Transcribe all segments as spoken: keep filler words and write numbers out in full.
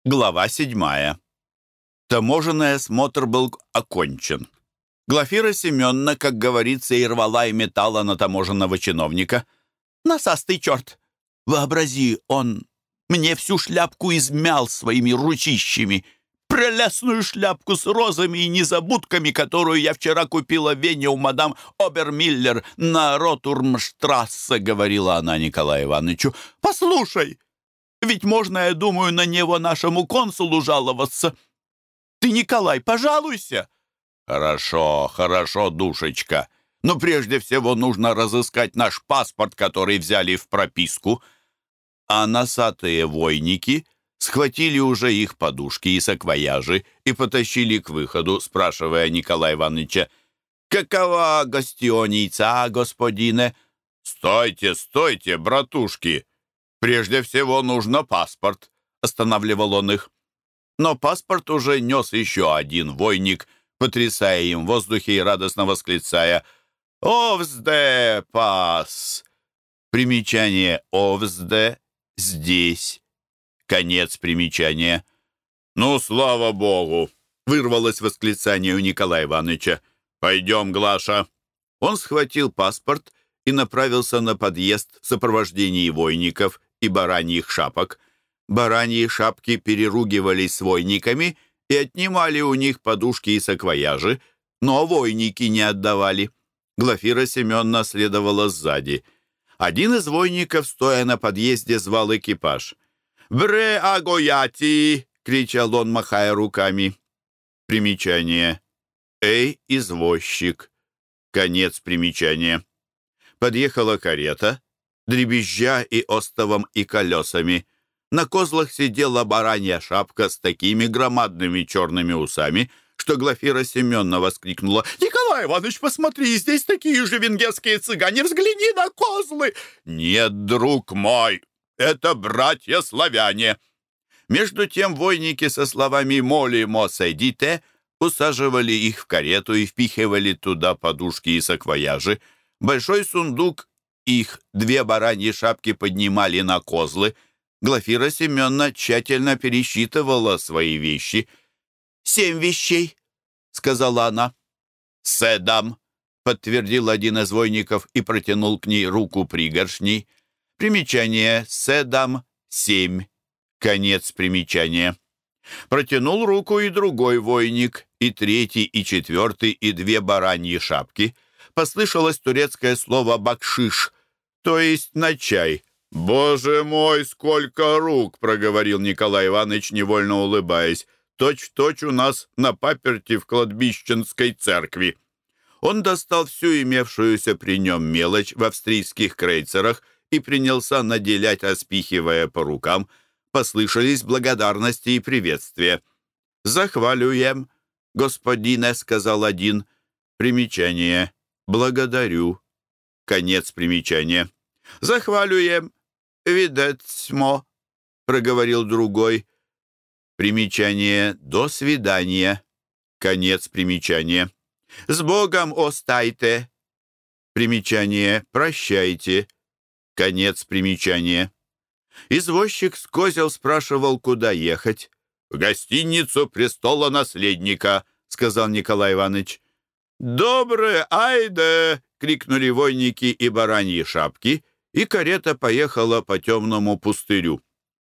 Глава седьмая. Таможенный осмотр был окончен. Глафира Семеновна, как говорится, и рвала и металла на таможенного чиновника. «Насастый черт! Вообрази, он мне всю шляпку измял своими ручищами, прелестную шляпку с розами и незабудками, которую я вчера купила в Вене у мадам Обермиллер на Ротурмштрассе», — говорила она Николаю Ивановичу. «Послушай! Ведь можно, я думаю, на него нашему консулу жаловаться. Ты, Николай, пожалуйся». «Хорошо, хорошо, душечка. Но прежде всего нужно разыскать наш паспорт, который взяли в прописку». А носатые войники схватили уже их подушки и саквояжи и потащили к выходу, спрашивая Николая Ивановича: «Какова гостиница, господине?» «Стойте, стойте, братушки! Прежде всего нужно паспорт», — останавливал он их. Но паспорт уже нес еще один войник, потрясая им в воздухе и радостно восклицая: «Овсде пас!» Примечание «Овсде» — здесь. Конец примечания. «Ну, слава богу!» — вырвалось восклицание у Николая Ивановича. «Пойдем, Глаша!» Он схватил паспорт и направился на подъезд в сопровождении войников и бараньих шапок. Бараньи шапки переругивались с войниками и отнимали у них подушки и саквояжи, но войники не отдавали. Глафира Семеновна следовала сзади. Один из войников, стоя на подъезде, звал экипаж. «Бре агояти!» — кричал он, махая руками. Примечание. «Эй, извозчик!» Конец примечания. Подъехала карета, дребезжа и остовом, и колесами. На козлах сидела баранья шапка с такими громадными черными усами, что Глафира Семеновна воскликнула: «Николай Иванович, посмотри, здесь такие же венгерские цыгане, взгляни на козлы!» «Нет, друг мой, это братья-славяне!» Между тем войники со словами «Молимо, сойдите» усаживали их в карету и впихивали туда подушки и саквояжи. Большой сундук их две бараньи шапки поднимали на козлы. Глафира Семеновна тщательно пересчитывала свои вещи. «Семь вещей», — сказала она. «Седам», — подтвердил один из войников и протянул к ней руку пригоршней. Примечание «Седам» — семь. Конец примечания. Протянул руку и другой войник, и третий, и четвертый, и две бараньи шапки. Послышалось турецкое слово «бакшиш», то есть на чай. «Боже мой, сколько рук!» — проговорил Николай Иванович, невольно улыбаясь. «Точь-в-точь у нас на паперти в кладбищенской церкви». Он достал всю имевшуюся при нем мелочь в австрийских крейцерах и принялся наделять, распихивая по рукам. Послышались благодарности и приветствия. «Захвалюем, господине», — сказал один. Примечание. «Благодарю». Конец примечания. «Захвалюем, видетьмо», — проговорил другой. Примечание. «До свидания». Конец примечания. «С Богом остайте». Примечание. «Прощайте». Конец примечания. Извозчик с козел спрашивал, куда ехать. «В гостиницу престола наследника», — сказал Николай Иванович. «Доброе, айде!» — крикнули войники и бараньи шапки, и карета поехала по темному пустырю.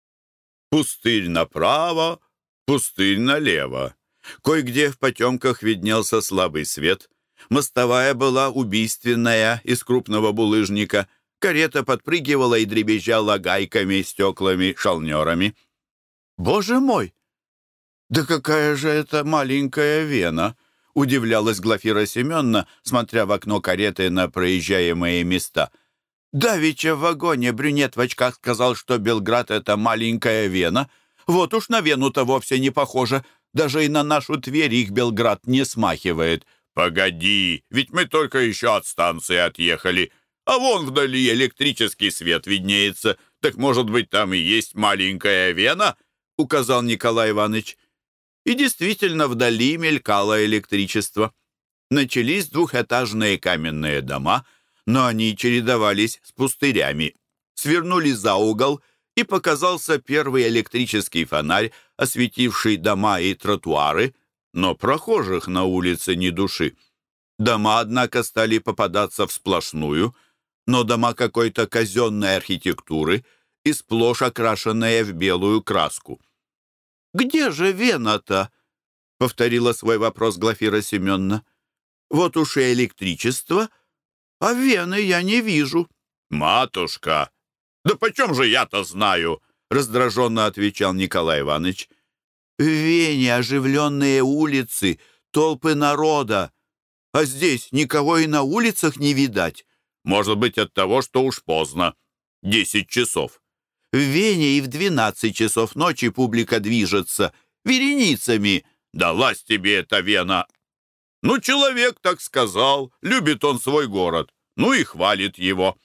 Пустырь направо, пустырь налево. Кое-где в потемках виднелся слабый свет. Мостовая была убийственная, из крупного булыжника. Карета подпрыгивала и дребезжала гайками, стеклами, шалнерами. «Боже мой! Да какая же это маленькая Вена!» — удивлялась Глафира Семеновна, смотря в окно кареты на проезжаемые места. «Давеча в вагоне брюнет в очках сказал, что Белград — это маленькая Вена. Вот уж на Вену-то вовсе не похоже. Даже и на нашу Тверь их Белград не смахивает». «Погоди, ведь мы только еще от станции отъехали. А вон вдали электрический свет виднеется. Так, может быть, там и есть маленькая Вена?» — указал Николай Иванович. И действительно, вдали мелькало электричество. Начались двухэтажные каменные дома, но они чередовались с пустырями. Свернули за угол и показался первый электрический фонарь, осветивший дома и тротуары, но прохожих на улице ни души. Дома, однако, стали попадаться всплошную, но дома какой-то казенной архитектуры и сплошь окрашенные в белую краску. «Где же Вена-то?» — повторила свой вопрос Глафира Семеновна. «Вот уж и электричество, а Вены я не вижу». «Матушка, да почем же я-то знаю?» — раздраженно отвечал Николай Иванович. «В Вене оживленные улицы, толпы народа, а здесь никого и на улицах не видать». «Может быть, от того, что уж поздно. Десять часов». «В Вене и в двенадцать часов ночи публика движется, вереницами». «Далась тебе эта Вена!» «Ну, человек так сказал, любит он свой город, ну и хвалит его».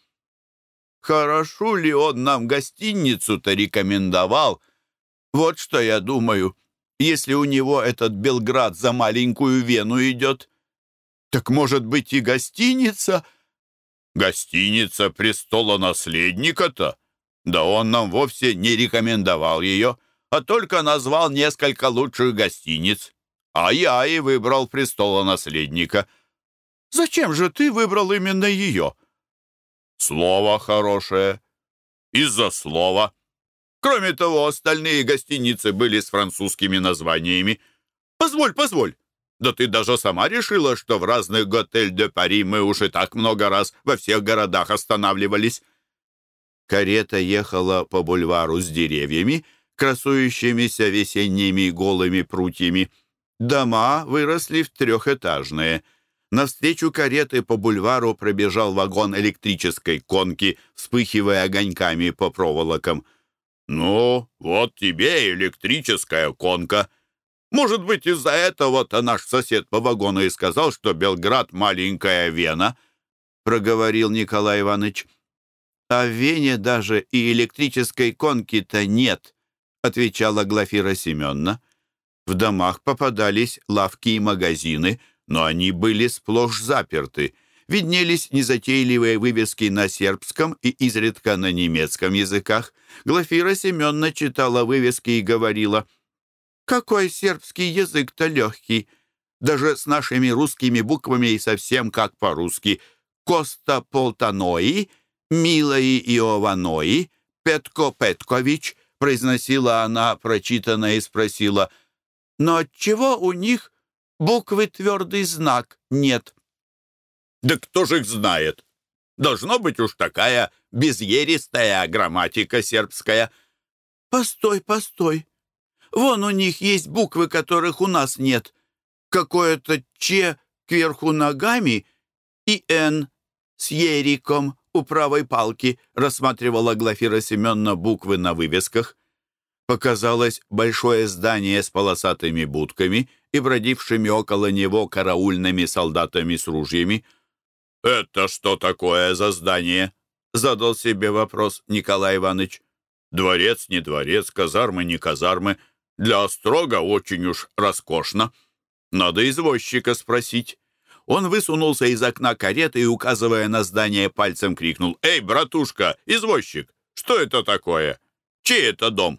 «Хорошо ли он нам гостиницу-то рекомендовал? Вот что я думаю, если у него этот Белград за маленькую Вену идет, так, может быть, и гостиница?» «Гостиница престолонаследника-то? Да он нам вовсе не рекомендовал ее, а только назвал несколько лучших гостиниц. А я и выбрал престолонаследника». «Зачем же ты выбрал именно ее?» «Слово хорошее. Из-за слова. Кроме того, остальные гостиницы были с французскими названиями. Позволь, позволь. Да ты даже сама решила, что в разных готель де Пари мы уж и так много раз во всех городах останавливались». Карета ехала по бульвару с деревьями, красующимися весенними голыми прутьями. Дома выросли в трехэтажные. Навстречу кареты по бульвару пробежал вагон электрической конки, вспыхивая огоньками по проволокам. «Ну, вот тебе и электрическая конка. Может быть, из-за этого-то наш сосед по вагону и сказал, что Белград — маленькая Вена», — проговорил Николай Иванович. «А в Вене даже и электрической конки-то нет», — отвечала Глафира Семеновна. В домах попадались лавки и магазины, но они были сплошь заперты. Виднелись незатейливые вывески на сербском и изредка на немецком языках. Глафира Семеновна читала вывески и говорила: «Какой сербский язык-то легкий! Даже с нашими русскими буквами и совсем как по-русски. Коста Полтанои, Милои Иованои, Петко Петкович», произносила она прочитанное и спросила: «Но отчего у них буквы твердый знак нет?» «Да кто же их знает? Должно быть уж такая безъеристая грамматика сербская». «Постой, постой. Вон у них есть буквы, которых у нас нет. Какое-то «Ч» кверху ногами и «Н» с ериком у правой палки», рассматривала Глафира Семеновна буквы на вывесках. Показалось большое здание с полосатыми будками и бродившими около него караульными солдатами с ружьями. «Это что такое за здание?» — задал себе вопрос Николай Иванович. «Дворец не дворец, казармы не казармы. Для острога очень уж роскошно. Надо извозчика спросить». Он высунулся из окна кареты и, указывая на здание, пальцем крикнул: «Эй, братушка, извозчик, что это такое? Чей это дом?»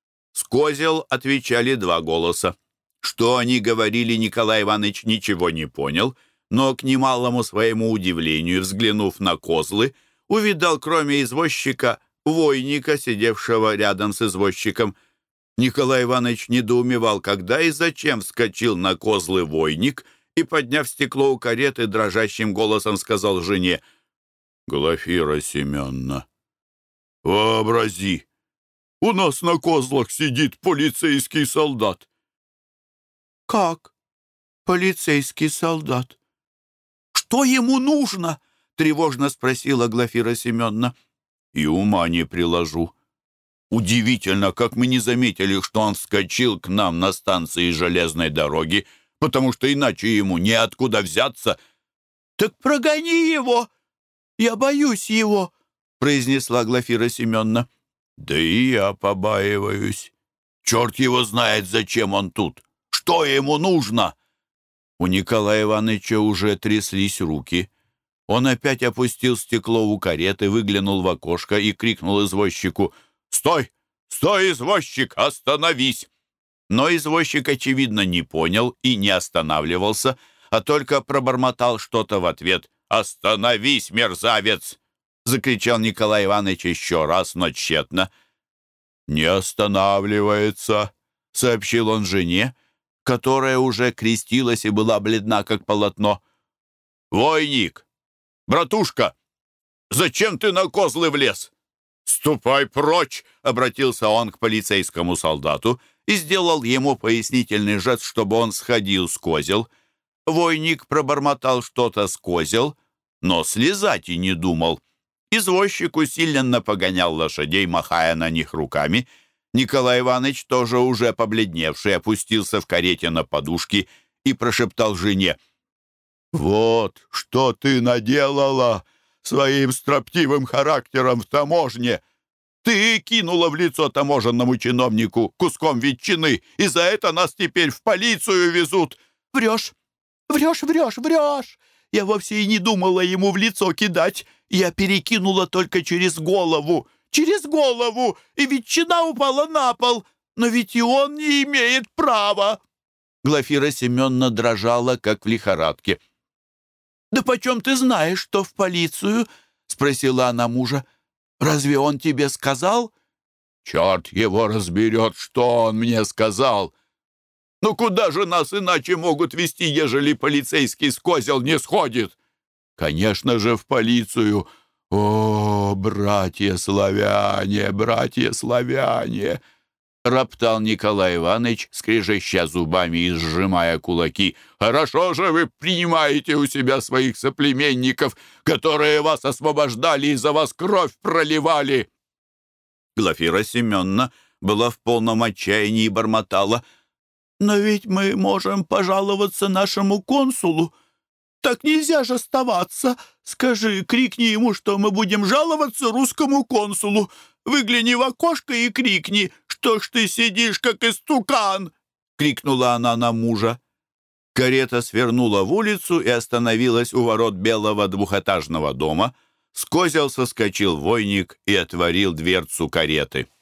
С козел отвечали два голоса. Что они говорили, Николай Иванович ничего не понял, но, к немалому своему удивлению, взглянув на козлы, увидал, кроме извозчика, войника, сидевшего рядом с извозчиком. Николай Иванович недоумевал, когда и зачем вскочил на козлы войник, и, подняв стекло у кареты, дрожащим голосом сказал жене: «Глафира Семеновна, вообрази, у нас на козлах сидит полицейский солдат». «Как? Полицейский солдат? Что ему нужно?» — тревожно спросила Глафира Семеновна. «И ума не приложу. Удивительно, как мы не заметили, что он вскочил к нам на станции железной дороги, потому что иначе ему неоткуда взяться». «Так прогони его! Я боюсь его!» — произнесла Глафира Семеновна. «Да и я побаиваюсь. Черт его знает, зачем он тут. Что ему нужно?» У Николая Ивановича уже тряслись руки. Он опять опустил стекло у кареты, выглянул в окошко и крикнул извозчику: «Стой! Стой, извозчик! Остановись!» Но извозчик, очевидно, не понял и не останавливался, а только пробормотал что-то в ответ. «Остановись, мерзавец!» — закричал Николай Иванович еще раз, но тщетно. «Не останавливается», — сообщил он жене, которая уже крестилась и была бледна, как полотно. «Войник! Братушка! Зачем ты на козлы влез?» «Ступай прочь!» — обратился он к полицейскому солдату и сделал ему пояснительный жест, чтобы он сходил с козел. Войник пробормотал что-то с козел, но слезать и не думал. Извозчик усиленно погонял лошадей, махая на них руками. Николай Иванович, тоже уже побледневший, опустился в карете на подушки и прошептал жене: «Вот что ты наделала своим строптивым характером в таможне! Ты кинула в лицо таможенному чиновнику куском ветчины, и за это нас теперь в полицию везут!» «Врешь! Врешь, врешь, врешь! Я вовсе и не думала ему в лицо кидать. Я перекинула только через голову, через голову, и ветчина упала на пол. Но ведь и он не имеет права!» Глафира Семеновна дрожала, как в лихорадке. «Да почем ты знаешь, что в полицию?» — спросила она мужа. «Разве он тебе сказал?» «Черт его разберет, что он мне сказал! Ну куда же нас иначе могут везти, ежели полицейский с козел не сходит?» «Конечно же, в полицию! О, братья славяне, братья славяне!» роптал Николай Иванович, скрежеща зубами и сжимая кулаки. «Хорошо же вы принимаете у себя своих соплеменников, которые вас освобождали и за вас кровь проливали!» Глафира Семеновна была в полном отчаянии и бормотала: «Но ведь мы можем пожаловаться нашему консулу. Так нельзя же оставаться. Скажи, крикни ему, что мы будем жаловаться русскому консулу. Выгляни в окошко и крикни: что ж ты сидишь, как истукан!» — крикнула она на мужа. Карета свернула в улицу и остановилась у ворот белого двухэтажного дома. С козел соскочил войник и отворил дверцу кареты.